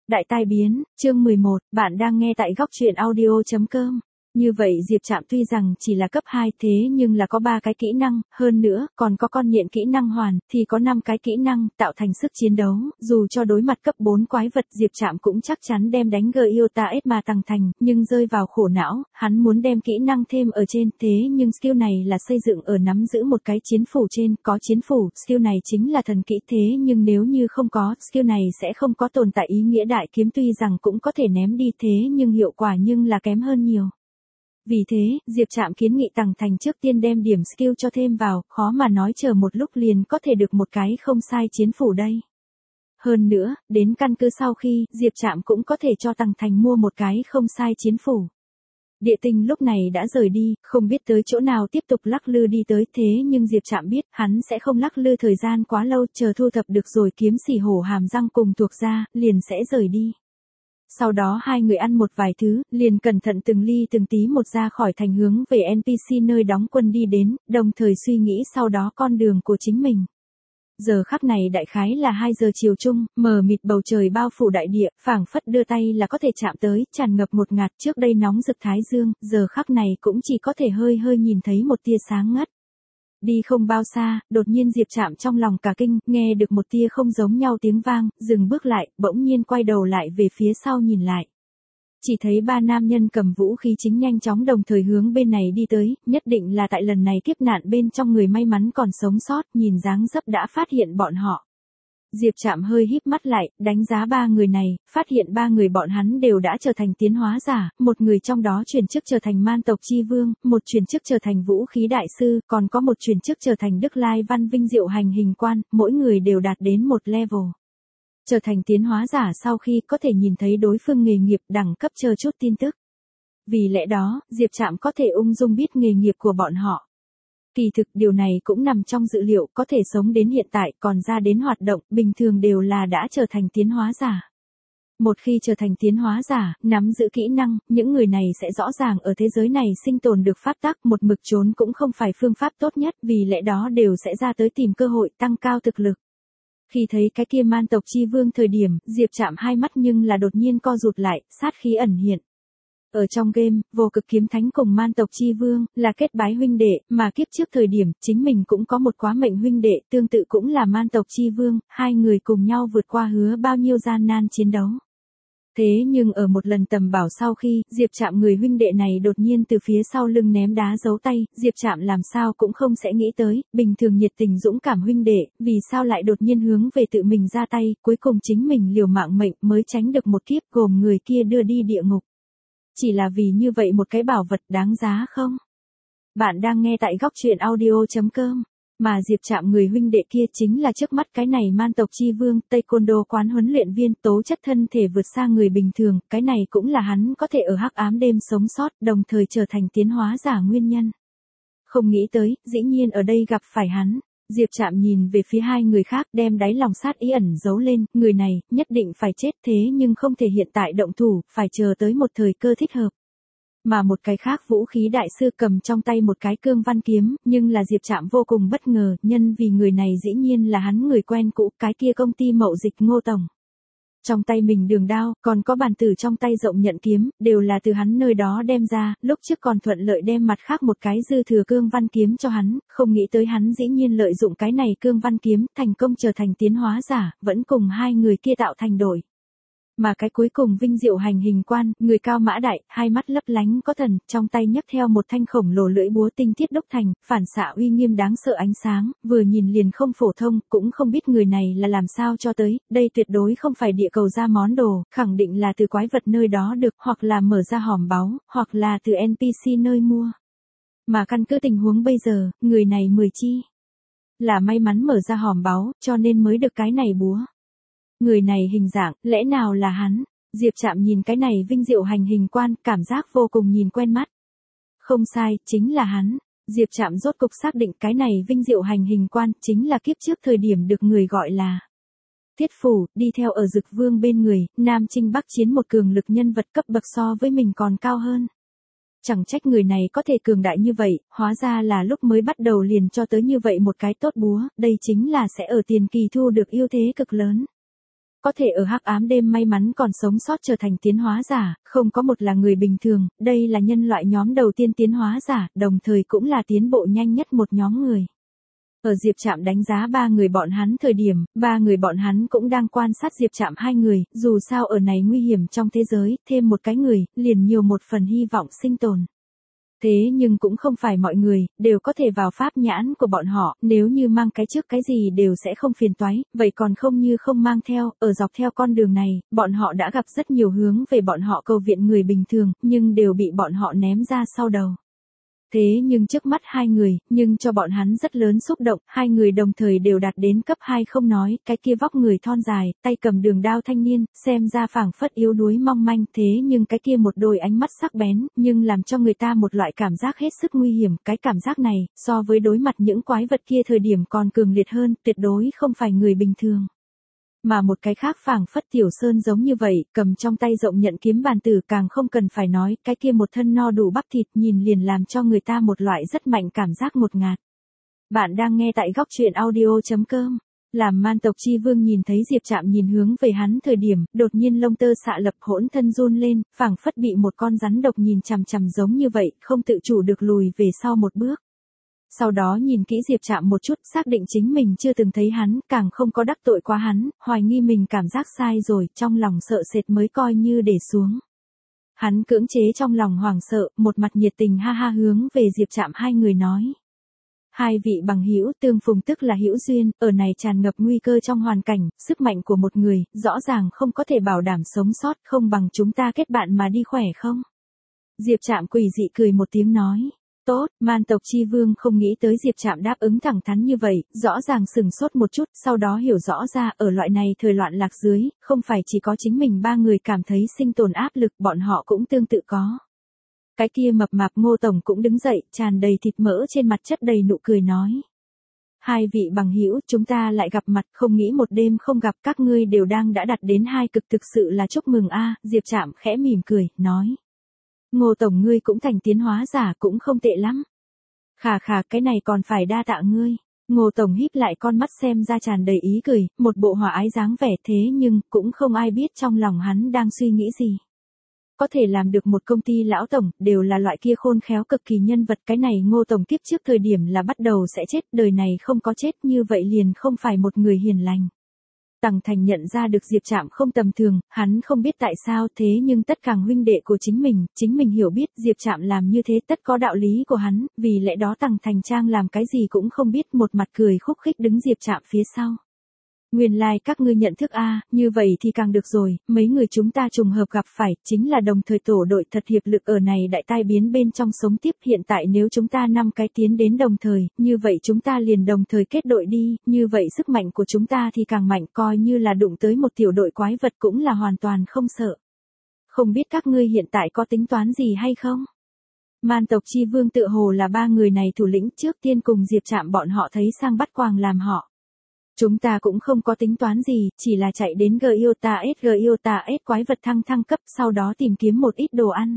Đại tai biến, chương 11, bạn đang nghe tại góc truyện audio.com. Như vậy Diệp Trạm tuy rằng chỉ là cấp 2 thế nhưng là có 3 cái kỹ năng, hơn nữa, còn có con nhện kỹ năng hoàn, thì có 5 cái kỹ năng, tạo thành sức chiến đấu, dù cho đối mặt cấp 4 quái vật Diệp Trạm cũng chắc chắn đem đánh Gyota Esma tăng thành, nhưng rơi vào khổ não, hắn muốn đem kỹ năng thêm ở trên, thế nhưng skill này là xây dựng ở nắm giữ một cái chiến phủ trên, có chiến phủ, skill này chính là thần kỹ thế nhưng nếu như không có, skill này sẽ không có tồn tại ý nghĩa đại kiếm tuy rằng cũng có thể ném đi thế nhưng hiệu quả nhưng là kém hơn nhiều. Vì thế, Diệp Trạm kiến nghị Tằng Thành trước tiên đem điểm skill cho thêm vào, khó mà nói chờ một lúc liền có thể được một cái không sai chiến phủ đây. Hơn nữa, đến căn cứ sau khi, Diệp Trạm cũng có thể cho Tằng Thành mua một cái không sai chiến phủ. Địa tinh lúc này đã rời đi, không biết tới chỗ nào tiếp tục lắc lư đi tới thế nhưng Diệp Trạm biết hắn sẽ không lắc lư thời gian quá lâu chờ thu thập được rồi kiếm xỉ hổ hàm răng cùng thuộc ra, liền sẽ rời đi. Sau đó hai người ăn một vài thứ, liền cẩn thận từng ly từng tí một ra khỏi thành hướng về NPC nơi đóng quân đi đến, đồng thời suy nghĩ sau đó con đường của chính mình. Giờ khắc này đại khái là 2 giờ chiều chung, mờ mịt bầu trời bao phủ đại địa, phảng phất đưa tay là có thể chạm tới, tràn ngập một ngạt trước đây nóng rực thái dương, giờ khắc này cũng chỉ có thể hơi hơi nhìn thấy một tia sáng ngất. Đi không bao xa, đột nhiên Diệp Trạm trong lòng cả kinh, nghe được một tia không giống nhau tiếng vang, dừng bước lại, bỗng nhiên quay đầu lại về phía sau nhìn lại. Chỉ thấy 3 nam nhân cầm vũ khí chính nhanh chóng đồng thời hướng bên này đi tới, nhất định là tại lần này kiếp nạn bên trong người may mắn còn sống sót, nhìn dáng dấp đã phát hiện bọn họ. Diệp Trạm hơi híp mắt lại, đánh giá 3 người này, phát hiện 3 người bọn hắn đều đã trở thành tiến hóa giả, một người trong đó chuyển chức trở thành man tộc chi vương, một chuyển chức trở thành vũ khí đại sư, còn có một chuyển chức trở thành Đức Lai Văn Vinh Diệu Hành Hình Quan, mỗi người đều đạt đến một level. Trở thành tiến hóa giả sau khi có thể nhìn thấy đối phương nghề nghiệp đẳng cấp chờ chút tin tức. Vì lẽ đó, Diệp Trạm có thể ung dung biết nghề nghiệp của bọn họ. Kỳ thực điều này cũng nằm trong dự liệu có thể sống đến hiện tại còn ra đến hoạt động bình thường đều là đã trở thành tiến hóa giả. Một khi trở thành tiến hóa giả, nắm giữ kỹ năng, những người này sẽ rõ ràng ở thế giới này sinh tồn được pháp tắc một mực trốn cũng không phải phương pháp tốt nhất vì lẽ đó đều sẽ ra tới tìm cơ hội tăng cao thực lực. Khi thấy cái kia man tộc chi vương thời điểm, Diệp Trạm hai mắt nhưng là đột nhiên co rụt lại, sát khí ẩn hiện. Ở trong game, vô cực kiếm thánh cùng man tộc chi vương, là kết bái huynh đệ, mà kiếp trước thời điểm, chính mình cũng có một quá mệnh huynh đệ, tương tự cũng là man tộc chi vương, hai người cùng nhau vượt qua hứa bao nhiêu gian nan chiến đấu. Thế nhưng ở một lần tầm bảo sau khi, Diệp Trạm người huynh đệ này đột nhiên từ phía sau lưng ném đá giấu tay, Diệp Trạm làm sao cũng không sẽ nghĩ tới, bình thường nhiệt tình dũng cảm huynh đệ, vì sao lại đột nhiên hướng về tự mình ra tay, cuối cùng chính mình liều mạng mệnh mới tránh được một kiếp gồm người kia đưa đi địa ngục. Chỉ là vì như vậy một cái bảo vật đáng giá không? Bạn đang nghe tại góc truyện audio.com. Mà Diệp Trạm người huynh đệ kia chính là trước mắt cái này man tộc chi vương, taekwondo quán huấn luyện viên, tố chất thân thể vượt xa người bình thường, cái này cũng là hắn có thể ở hắc ám đêm sống sót, đồng thời trở thành tiến hóa giả nguyên nhân. Không nghĩ tới, dĩ nhiên ở đây gặp phải hắn. Diệp Trạm nhìn về phía hai người khác đem đáy lòng sát ý ẩn giấu lên, người này, nhất định phải chết thế nhưng không thể hiện tại động thủ, phải chờ tới một thời cơ thích hợp. Mà một cái khác vũ khí đại sư cầm trong tay một cái cương văn kiếm, nhưng là Diệp Trạm vô cùng bất ngờ, nhân vì người này dĩ nhiên là hắn người quen cũ, cái kia công ty mậu dịch Ngô Tổng. Trong tay mình đường đao, còn có bàn tử trong tay rộng nhận kiếm, đều là từ hắn nơi đó đem ra, lúc trước còn thuận lợi đem mặt khác một cái dư thừa cương văn kiếm cho hắn, không nghĩ tới hắn dĩ nhiên lợi dụng cái này cương văn kiếm, thành công trở thành tiến hóa giả, vẫn cùng hai người kia tạo thành đội. Mà cái cuối cùng Vinh Diệu Hành Hình Quan, người cao mã đại, hai mắt lấp lánh có thần, trong tay nhấc theo một thanh khổng lồ lưỡi búa tinh thiết đúc thành, phản xạ uy nghiêm đáng sợ ánh sáng, vừa nhìn liền không phổ thông, cũng không biết người này là làm sao cho tới, đây tuyệt đối không phải địa cầu ra món đồ, khẳng định là từ quái vật nơi đó được, hoặc là mở ra hòm báu, hoặc là từ NPC nơi mua. Mà căn cứ tình huống bây giờ, người này 10 chi là may mắn mở ra hòm báu, cho nên mới được cái này búa. Người này hình dạng, lẽ nào là hắn? Diệp Trạm nhìn cái này Vinh Diệu Hành Hình Quan, cảm giác vô cùng nhìn quen mắt. Không sai, chính là hắn. Diệp Trạm rốt cục xác định cái này Vinh Diệu Hành Hình Quan, chính là kiếp trước thời điểm được người gọi là Thiết Phủ, đi theo ở Dực Vương bên người, Nam Chinh Bắc Chiến một cường lực nhân vật cấp bậc so với mình còn cao hơn. Chẳng trách người này có thể cường đại như vậy, hóa ra là lúc mới bắt đầu liền cho tới như vậy một cái tốt búa, đây chính là sẽ ở tiền kỳ thu được ưu thế cực lớn. Có thể ở hắc ám đêm may mắn còn sống sót trở thành tiến hóa giả, không có một là người bình thường, đây là nhân loại nhóm đầu tiên tiến hóa giả, đồng thời cũng là tiến bộ nhanh nhất một nhóm người. Ở Diệp Trạm đánh giá ba người bọn hắn thời điểm, ba người bọn hắn cũng đang quan sát Diệp Trạm hai người, dù sao ở này nguy hiểm trong thế giới, thêm một cái người, liền nhiều một phần hy vọng sinh tồn. Thế nhưng cũng không phải mọi người, đều có thể vào pháp nhãn của bọn họ, nếu như mang cái trước cái gì đều sẽ không phiền toái, vậy còn không như không mang theo, ở dọc theo con đường này, bọn họ đã gặp rất nhiều hướng về bọn họ cầu viện người bình thường, nhưng đều bị bọn họ ném ra sau đầu. Thế nhưng trước mắt hai người, nhưng cho bọn hắn rất lớn xúc động, hai người đồng thời đều đạt đến cấp 2 không nói, cái kia vóc người thon dài, tay cầm đường đao thanh niên, xem ra phảng phất yếu đuối mong manh, thế nhưng cái kia một đôi ánh mắt sắc bén, nhưng làm cho người ta một loại cảm giác hết sức nguy hiểm, cái cảm giác này, so với đối mặt những quái vật kia thời điểm còn cường liệt hơn, tuyệt đối không phải người bình thường. Mà một cái khác phảng phất Tiểu Sơn giống như vậy, cầm trong tay rộng nhận kiếm bàn tử càng không cần phải nói, cái kia một thân no đủ bắp thịt nhìn liền làm cho người ta một loại rất mạnh cảm giác ngột ngạt. Bạn đang nghe tại góc truyện audio.com. Làm Man tộc chi vương nhìn thấy Diệp Trạm nhìn hướng về hắn thời điểm, đột nhiên lông tơ xạ lập hỗn thân run lên, phảng phất bị một con rắn độc nhìn chằm chằm giống như vậy, không tự chủ được lùi về sau một bước. Sau đó nhìn kỹ Diệp Trạm một chút, xác định chính mình chưa từng thấy hắn, càng không có đắc tội quá hắn, hoài nghi mình cảm giác sai rồi, trong lòng sợ sệt mới coi như để xuống. Hắn cưỡng chế trong lòng hoảng sợ, một mặt nhiệt tình ha ha hướng về Diệp Trạm hai người nói. Hai vị bằng hữu tương phùng tức là hữu duyên, ở này tràn ngập nguy cơ trong hoàn cảnh, sức mạnh của một người, rõ ràng không có thể bảo đảm sống sót, không bằng chúng ta kết bạn mà đi khỏe không? Diệp Trạm quỷ dị cười một tiếng nói. Tốt, Man tộc chi vương không nghĩ tới Diệp Trạm đáp ứng thẳng thắn như vậy, rõ ràng sừng sốt một chút, sau đó hiểu rõ ra, ở loại này thời loạn lạc dưới, không phải chỉ có chính mình ba người cảm thấy sinh tồn áp lực, bọn họ cũng tương tự có. Cái kia mập mạp Ngô tổng cũng đứng dậy, tràn đầy thịt mỡ trên mặt chất đầy nụ cười nói. Hai vị bằng hữu, chúng ta lại gặp mặt, không nghĩ một đêm không gặp, các ngươi đều đang đã đạt đến hai cực, thực sự là chúc mừng a. Diệp Trạm khẽ mỉm cười, nói. Ngô tổng ngươi cũng thành tiến hóa giả cũng không tệ lắm. Khà khà, cái này còn phải đa tạ ngươi. Ngô tổng híp lại con mắt xem ra tràn đầy ý cười, một bộ hòa ái dáng vẻ, thế nhưng cũng không ai biết trong lòng hắn đang suy nghĩ gì. Có thể làm được một công ty lão tổng, đều là loại kia khôn khéo cực kỳ nhân vật, cái này Ngô tổng kiếp trước thời điểm là bắt đầu sẽ chết, đời này không có chết, như vậy liền không phải một người hiền lành. Tằng Thành nhận ra được Diệp Trạm không tầm thường, hắn không biết tại sao, thế nhưng tất cả huynh đệ của chính mình hiểu biết Diệp Trạm làm như thế tất có đạo lý của hắn, vì lẽ đó Tằng Thành Trang làm cái gì cũng không biết, một mặt cười khúc khích đứng Diệp Trạm phía sau. Nguyên lai các ngươi nhận thức a, như vậy thì càng được rồi, mấy người chúng ta trùng hợp gặp phải, chính là đồng thời tổ đội thật hiệp lực ở này đại tai biến bên trong sống tiếp, hiện tại nếu chúng ta 5 cái tiến đến đồng thời, như vậy chúng ta liền đồng thời kết đội đi, như vậy sức mạnh của chúng ta thì càng mạnh, coi như là đụng tới một tiểu đội quái vật cũng là hoàn toàn không sợ. Không biết các ngươi hiện tại có tính toán gì hay không? Man tộc chi vương tự hồ là ba người này thủ lĩnh, trước tiên cùng Diệp Trạm bọn họ thấy sang bắt quàng làm họ. Chúng ta cũng không có tính toán gì, chỉ là chạy đến Giota S quái vật thăng cấp, sau đó tìm kiếm một ít đồ ăn.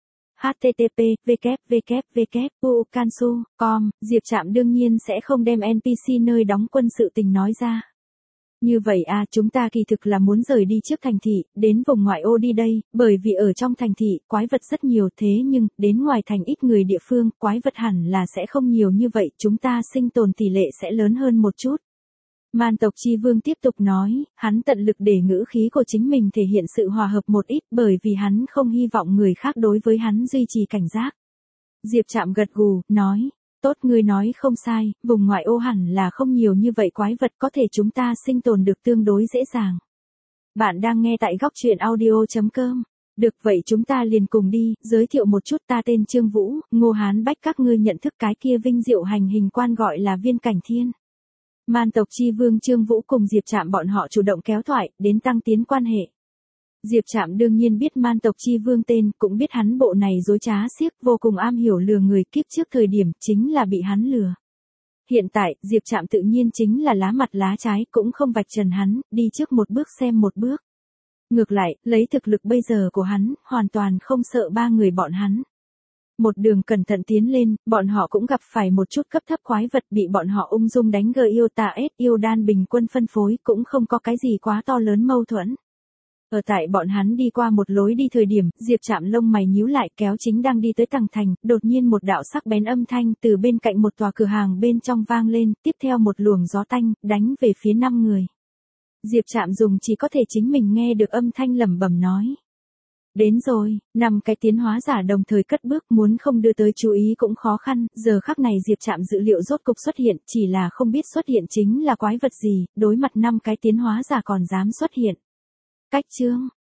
http://www.ukansu.com, Diệp Trạm đương nhiên sẽ không đem NPC nơi đóng quân sự tình nói ra. Như vậy à, chúng ta kỳ thực là muốn rời đi trước thành thị, đến vùng ngoại ô đi đây, bởi vì ở trong thành thị, quái vật rất nhiều, thế nhưng, đến ngoài thành ít người địa phương, quái vật hẳn là sẽ không nhiều như vậy, chúng ta sinh tồn tỷ lệ sẽ lớn hơn một chút. Man tộc chi vương tiếp tục nói, hắn tận lực để ngữ khí của chính mình thể hiện sự hòa hợp một ít, bởi vì hắn không hy vọng người khác đối với hắn duy trì cảnh giác. Diệp Trạm gật gù, nói, tốt, ngươi nói không sai, vùng ngoại ô hẳn là không nhiều như vậy quái vật, có thể chúng ta sinh tồn được tương đối dễ dàng. Bạn đang nghe tại góc truyện audio.com. Được, vậy chúng ta liền cùng đi, giới thiệu một chút, ta tên Trương Vũ, Ngô Hán Bách, các ngươi nhận thức cái kia vinh diệu hành hình quan gọi là Viên Cảnh Thiên. Man tộc chi vương Trương Vũ cùng Diệp Trạm bọn họ chủ động kéo thoại, đến tăng tiến quan hệ. Diệp Trạm đương nhiên biết Man tộc chi vương tên, cũng biết hắn bộ này dối trá xiếc, vô cùng am hiểu lừa người, kiếp trước thời điểm, chính là bị hắn lừa. Hiện tại, Diệp Trạm tự nhiên chính là lá mặt lá trái, cũng không vạch trần hắn, đi trước một bước xem một bước. Ngược lại, lấy thực lực bây giờ của hắn, hoàn toàn không sợ ba người bọn hắn. Một đường cẩn thận tiến lên, bọn họ cũng gặp phải một chút cấp thấp quái vật bị bọn họ ung dung đánh gờ yêu tà ết yêu đan bình quân phân phối cũng không có cái gì quá to lớn mâu thuẫn. Ở tại bọn hắn đi qua một lối đi thời điểm, Diệp Trạm lông mày nhíu lại kéo chính đang đi tới tầng thành, đột nhiên một đạo sắc bén âm thanh từ bên cạnh một tòa cửa hàng bên trong vang lên, tiếp theo một luồng gió tanh, đánh về phía 5 người. Diệp Trạm dùng chỉ có thể chính mình nghe được âm thanh lẩm bẩm nói. Đến rồi, 5 cái tiến hóa giả đồng thời cất bước muốn không đưa tới chú ý cũng khó khăn, giờ khắc này Diệp Trạm dữ liệu rốt cục xuất hiện, chỉ là không biết xuất hiện chính là quái vật gì, đối mặt 5 cái tiến hóa giả còn dám xuất hiện. Cách chương